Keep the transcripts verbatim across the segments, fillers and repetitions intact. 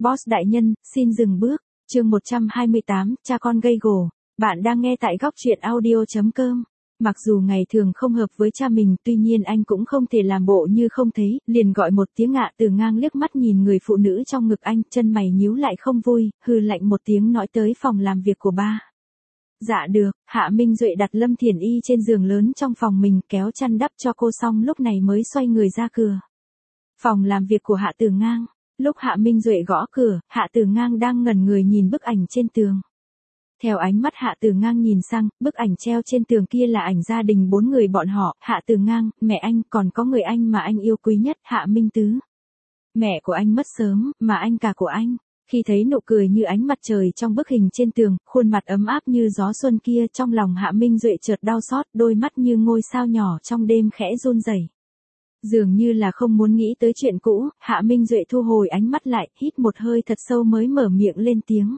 Boss đại nhân, xin dừng bước. Chương một trăm hai mươi tám, cha con gây gổ. Bạn đang nghe tại góc truyện audio chấm com. Mặc dù ngày thường không hợp với cha mình, tuy nhiên anh cũng không thể làm bộ như không thấy, liền gọi một tiếng Hạ Từ Ngang, liếc mắt nhìn người phụ nữ trong ngực anh, chân mày nhíu lại không vui, hừ lạnh một tiếng nói tới phòng làm việc của ba. Dạ được. Hạ Minh Duệ đặt Lâm Thiển Y trên giường lớn trong phòng mình, kéo chăn đắp cho cô xong lúc này mới xoay người ra cửa. Phòng làm việc của Hạ Từ Ngang. Lúc Hạ Minh Duệ gõ cửa, Hạ Từ Ngang đang ngẩn người nhìn bức ảnh trên tường. Theo ánh mắt Hạ Từ Ngang nhìn sang, bức ảnh treo trên tường kia là ảnh gia đình bốn người bọn họ, Hạ Từ Ngang, mẹ anh, còn có người anh mà anh yêu quý nhất, Hạ Minh Tứ. Mẹ của anh mất sớm, mà anh cả của anh. Khi thấy nụ cười như ánh mặt trời trong bức hình trên tường, khuôn mặt ấm áp như gió xuân kia, trong lòng Hạ Minh Duệ chợt đau xót, đôi mắt như ngôi sao nhỏ trong đêm khẽ run rẩy. Dường như là không muốn nghĩ tới chuyện cũ, Hạ Minh Duệ thu hồi ánh mắt lại, hít một hơi thật sâu mới mở miệng lên tiếng.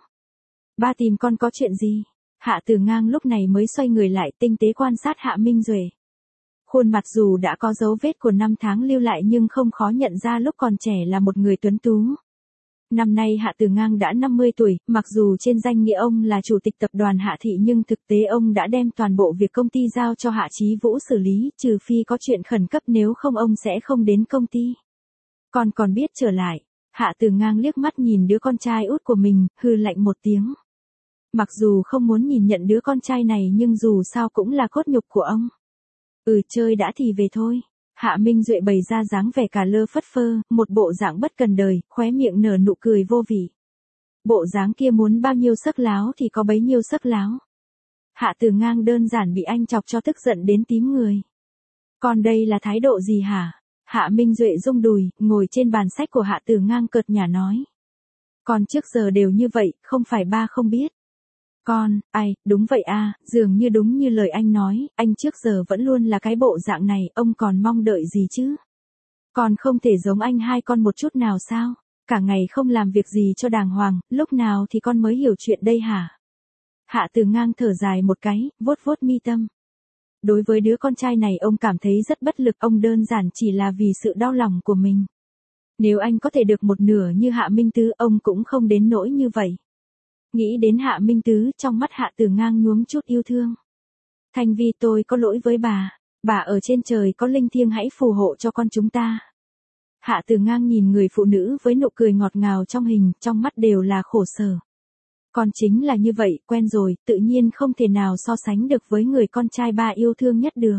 Ba tìm con có chuyện gì? Hạ Từ Ngang lúc này mới xoay người lại, tinh tế quan sát Hạ Minh Duệ. Khuôn mặt dù đã có dấu vết của năm tháng lưu lại nhưng không khó nhận ra lúc còn trẻ là một người tuấn tú. Năm nay Hạ Từ Ngang đã năm mươi tuổi, mặc dù trên danh nghĩa ông là chủ tịch tập đoàn Hạ Thị nhưng thực tế ông đã đem toàn bộ việc công ty giao cho Hạ Chí Vũ xử lý, trừ phi có chuyện khẩn cấp, nếu không ông sẽ không đến công ty. Còn còn biết trở lại. Hạ Từ Ngang liếc mắt nhìn đứa con trai út của mình, hừ lạnh một tiếng. Mặc dù không muốn nhìn nhận đứa con trai này nhưng dù sao cũng là cốt nhục của ông. Ừ, chơi đã thì về thôi. Hạ Minh Duệ bày ra dáng vẻ cả lơ phất phơ, một bộ dạng bất cần đời, khóe miệng nở nụ cười vô vị. Bộ dáng kia muốn bao nhiêu sắc láo thì có bấy nhiêu sắc láo. Hạ Từ Ngang đơn giản bị anh chọc cho tức giận đến tím người. Còn đây là thái độ gì hả? Hạ Minh Duệ rung đùi, ngồi trên bàn sách của Hạ Từ Ngang cợt nhả nói. Con trước giờ đều như vậy, không phải ba không biết. Con, ai, đúng vậy à, dường như đúng như lời anh nói, anh trước giờ vẫn luôn là cái bộ dạng này, ông còn mong đợi gì chứ? Con không thể giống anh hai con một chút nào sao? Cả ngày không làm việc gì cho đàng hoàng, lúc nào thì con mới hiểu chuyện đây hả? Hạ Từ Ngang thở dài một cái, vuốt vuốt mi tâm. Đối với đứa con trai này ông cảm thấy rất bất lực, ông đơn giản chỉ là vì sự đau lòng của mình. Nếu anh có thể được một nửa như Hạ Minh Tứ, ông cũng không đến nỗi như vậy. Nghĩ đến Hạ Minh Tứ, trong mắt Hạ Từ Ngang nhuốm chút yêu thương. Thanh Vi, tôi có lỗi với bà. Bà ở trên trời có linh thiêng, hãy phù hộ cho con chúng ta. Hạ Từ Ngang nhìn người phụ nữ với nụ cười ngọt ngào trong hình, trong mắt đều là khổ sở. Con chính là như vậy, quen rồi, tự nhiên không thể nào so sánh được với người con trai ba yêu thương nhất được.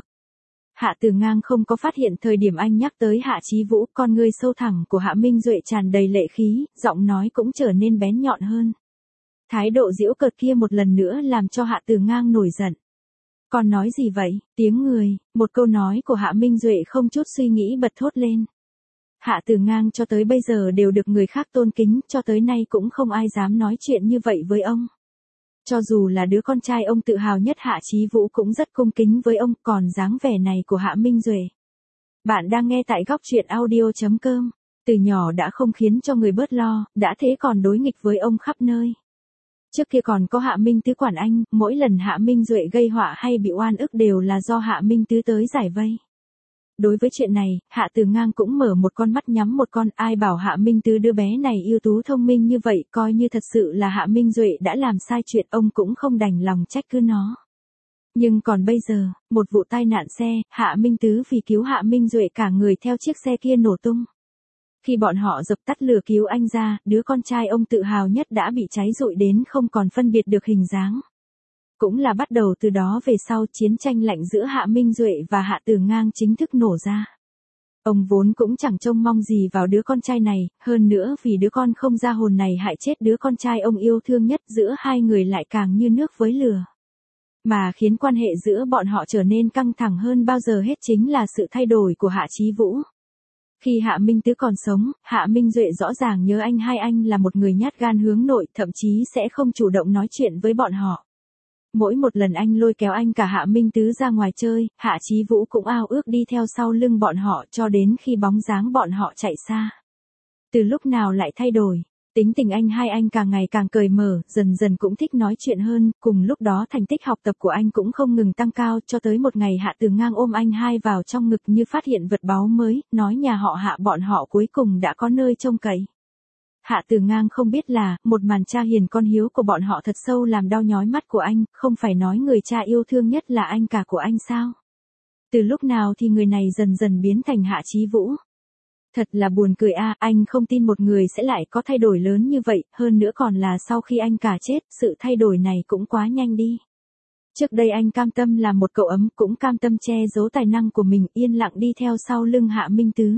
Hạ Từ Ngang không có phát hiện thời điểm anh nhắc tới Hạ Chí Vũ, con ngươi sâu thẳm của Hạ Minh Duệ tràn đầy lệ khí, giọng nói cũng trở nên bén nhọn hơn. Thái độ giễu cợt kia một lần nữa làm cho Hạ Từ Ngang nổi giận. Con nói gì vậy? Tiếng người, một câu nói của Hạ Minh Duệ không chút suy nghĩ bật thốt lên. Hạ Từ Ngang cho tới bây giờ đều được người khác tôn kính, cho tới nay cũng không ai dám nói chuyện như vậy với ông. Cho dù là đứa con trai ông tự hào nhất Hạ Chí Vũ cũng rất cung kính với ông, còn dáng vẻ này của Hạ Minh Duệ. Bạn đang nghe tại góc truyện audio chấm com. Từ nhỏ đã không khiến cho người bớt lo, đã thế còn đối nghịch với ông khắp nơi. Trước kia còn có Hạ Minh Tứ quản anh, mỗi lần Hạ Minh Duệ gây họa hay bị oan ức đều là do Hạ Minh Tứ tới giải vây. Đối với chuyện này, Hạ Từ Ngang cũng mở một con mắt nhắm một con, ai bảo Hạ Minh Tứ đứa bé này ưu tú thông minh như vậy, coi như thật sự là Hạ Minh Duệ đã làm sai chuyện, ông cũng không đành lòng trách cứ nó. Nhưng còn bây giờ, một vụ tai nạn xe, Hạ Minh Tứ vì cứu Hạ Minh Duệ cả người theo chiếc xe kia nổ tung. Khi bọn họ dập tắt lửa cứu anh ra, đứa con trai ông tự hào nhất đã bị cháy rụi đến không còn phân biệt được hình dáng. Cũng là bắt đầu từ đó về sau, chiến tranh lạnh giữa Hạ Minh Duệ và Hạ Từ Ngang chính thức nổ ra. Ông vốn cũng chẳng trông mong gì vào đứa con trai này, hơn nữa vì đứa con không ra hồn này hại chết đứa con trai ông yêu thương nhất, giữa hai người lại càng như nước với lửa. Mà khiến quan hệ giữa bọn họ trở nên căng thẳng hơn bao giờ hết chính là sự thay đổi của Hạ Chí Vũ. Khi Hạ Minh Tứ còn sống, Hạ Minh Duệ rõ ràng nhớ anh hai anh là một người nhát gan hướng nội, thậm chí sẽ không chủ động nói chuyện với bọn họ. Mỗi một lần anh lôi kéo anh cả Hạ Minh Tứ ra ngoài chơi, Hạ Chí Vũ cũng ao ước đi theo sau lưng bọn họ cho đến khi bóng dáng bọn họ chạy xa. Từ lúc nào lại thay đổi, tính tình anh hai anh càng ngày càng cởi mở, dần dần cũng thích nói chuyện hơn, cùng lúc đó thành tích học tập của anh cũng không ngừng tăng cao, cho tới một ngày Hạ Từ Ngang ôm anh hai vào trong ngực như phát hiện vật báu mới, nói nhà họ Hạ bọn họ cuối cùng đã có nơi trông cậy. Hạ Tử Ngang không biết là, một màn cha hiền con hiếu của bọn họ thật sâu làm đau nhói mắt của anh, không phải nói người cha yêu thương nhất là anh cả của anh sao? Từ lúc nào thì người này dần dần biến thành Hạ Chí Vũ? Thật là buồn cười a, anh không tin một người sẽ lại có thay đổi lớn như vậy, hơn nữa còn là sau khi anh cả chết, sự thay đổi này cũng quá nhanh đi. Trước đây anh cam tâm làm một cậu ấm, cũng cam tâm che giấu tài năng của mình, yên lặng đi theo sau lưng Hạ Minh Tứ.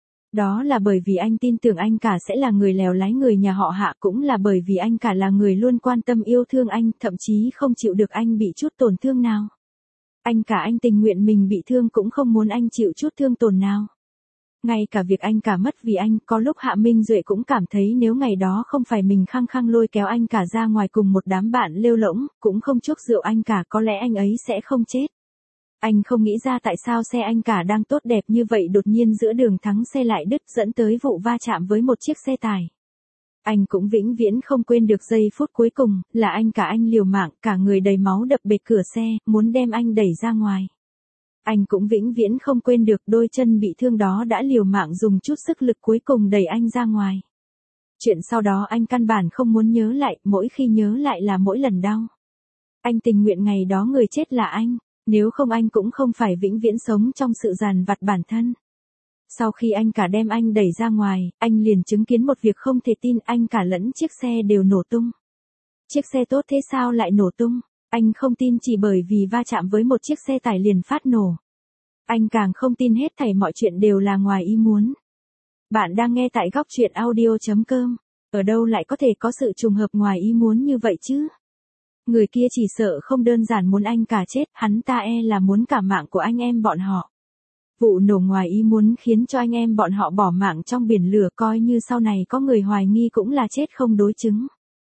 Đó là bởi vì anh tin tưởng anh cả sẽ là người lèo lái người nhà họ Hạ, cũng là bởi vì anh cả là người luôn quan tâm yêu thương anh, thậm chí không chịu được anh bị chút tổn thương nào. Anh cả anh tình nguyện mình bị thương cũng không muốn anh chịu chút thương tổn nào. Ngay cả việc anh cả mất vì anh, có lúc Hạ Minh Duệ cũng cảm thấy nếu ngày đó không phải mình khăng khăng lôi kéo anh cả ra ngoài cùng một đám bạn lêu lỗng, cũng không chuốc rượu anh cả, có lẽ anh ấy sẽ không chết. Anh không nghĩ ra tại sao xe anh cả đang tốt đẹp như vậy đột nhiên giữa đường thắng xe lại đứt, dẫn tới vụ va chạm với một chiếc xe tải. Anh cũng vĩnh viễn không quên được giây phút cuối cùng, là anh cả anh liều mạng, cả người đầy máu đập bệt cửa xe, muốn đem anh đẩy ra ngoài. Anh cũng vĩnh viễn không quên được đôi chân bị thương đó đã liều mạng dùng chút sức lực cuối cùng đẩy anh ra ngoài. Chuyện sau đó anh căn bản không muốn nhớ lại, mỗi khi nhớ lại là mỗi lần đau. Anh tình nguyện ngày đó người chết là anh, nếu không anh cũng không phải vĩnh viễn sống trong sự dằn vặt bản thân. Sau khi anh cả đem anh đẩy ra ngoài, anh liền chứng kiến một việc không thể tin, anh cả lẫn chiếc xe đều nổ tung. Chiếc xe tốt thế sao lại nổ tung? Anh không tin chỉ bởi vì va chạm với một chiếc xe tải liền phát nổ. Anh càng không tin hết thảy mọi chuyện đều là ngoài ý muốn. Bạn đang nghe tại góc truyện audio chấm com. Ở đâu lại có thể có sự trùng hợp ngoài ý muốn như vậy chứ? Người kia chỉ sợ không đơn giản muốn anh cả chết, hắn ta e là muốn cả mạng của anh em bọn họ. Vụ nổ ngoài ý muốn khiến cho anh em bọn họ bỏ mạng trong biển lửa, coi như sau này có người hoài nghi cũng là chết không đối chứng.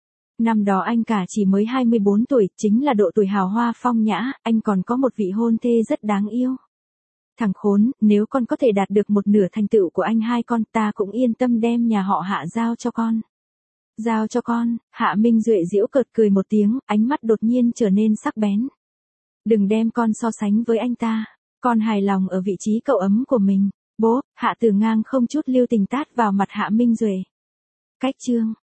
Năm đó anh cả chỉ mới hai mươi bốn tuổi, chính là độ tuổi hào hoa phong nhã, anh còn có một vị hôn thê rất đáng yêu. Thằng khốn, nếu con có thể đạt được một nửa thành tựu của anh hai con, ta cũng yên tâm đem nhà họ Hạ giao cho con. Giao cho con, Hạ Minh Duệ giễu cợt cười một tiếng, ánh mắt đột nhiên trở nên sắc bén. Đừng đem con so sánh với anh ta, con hài lòng ở vị trí cậu ấm của mình. Bố, Hạ Tử Ngang không chút lưu tình tát vào mặt Hạ Minh Duệ. Cách chương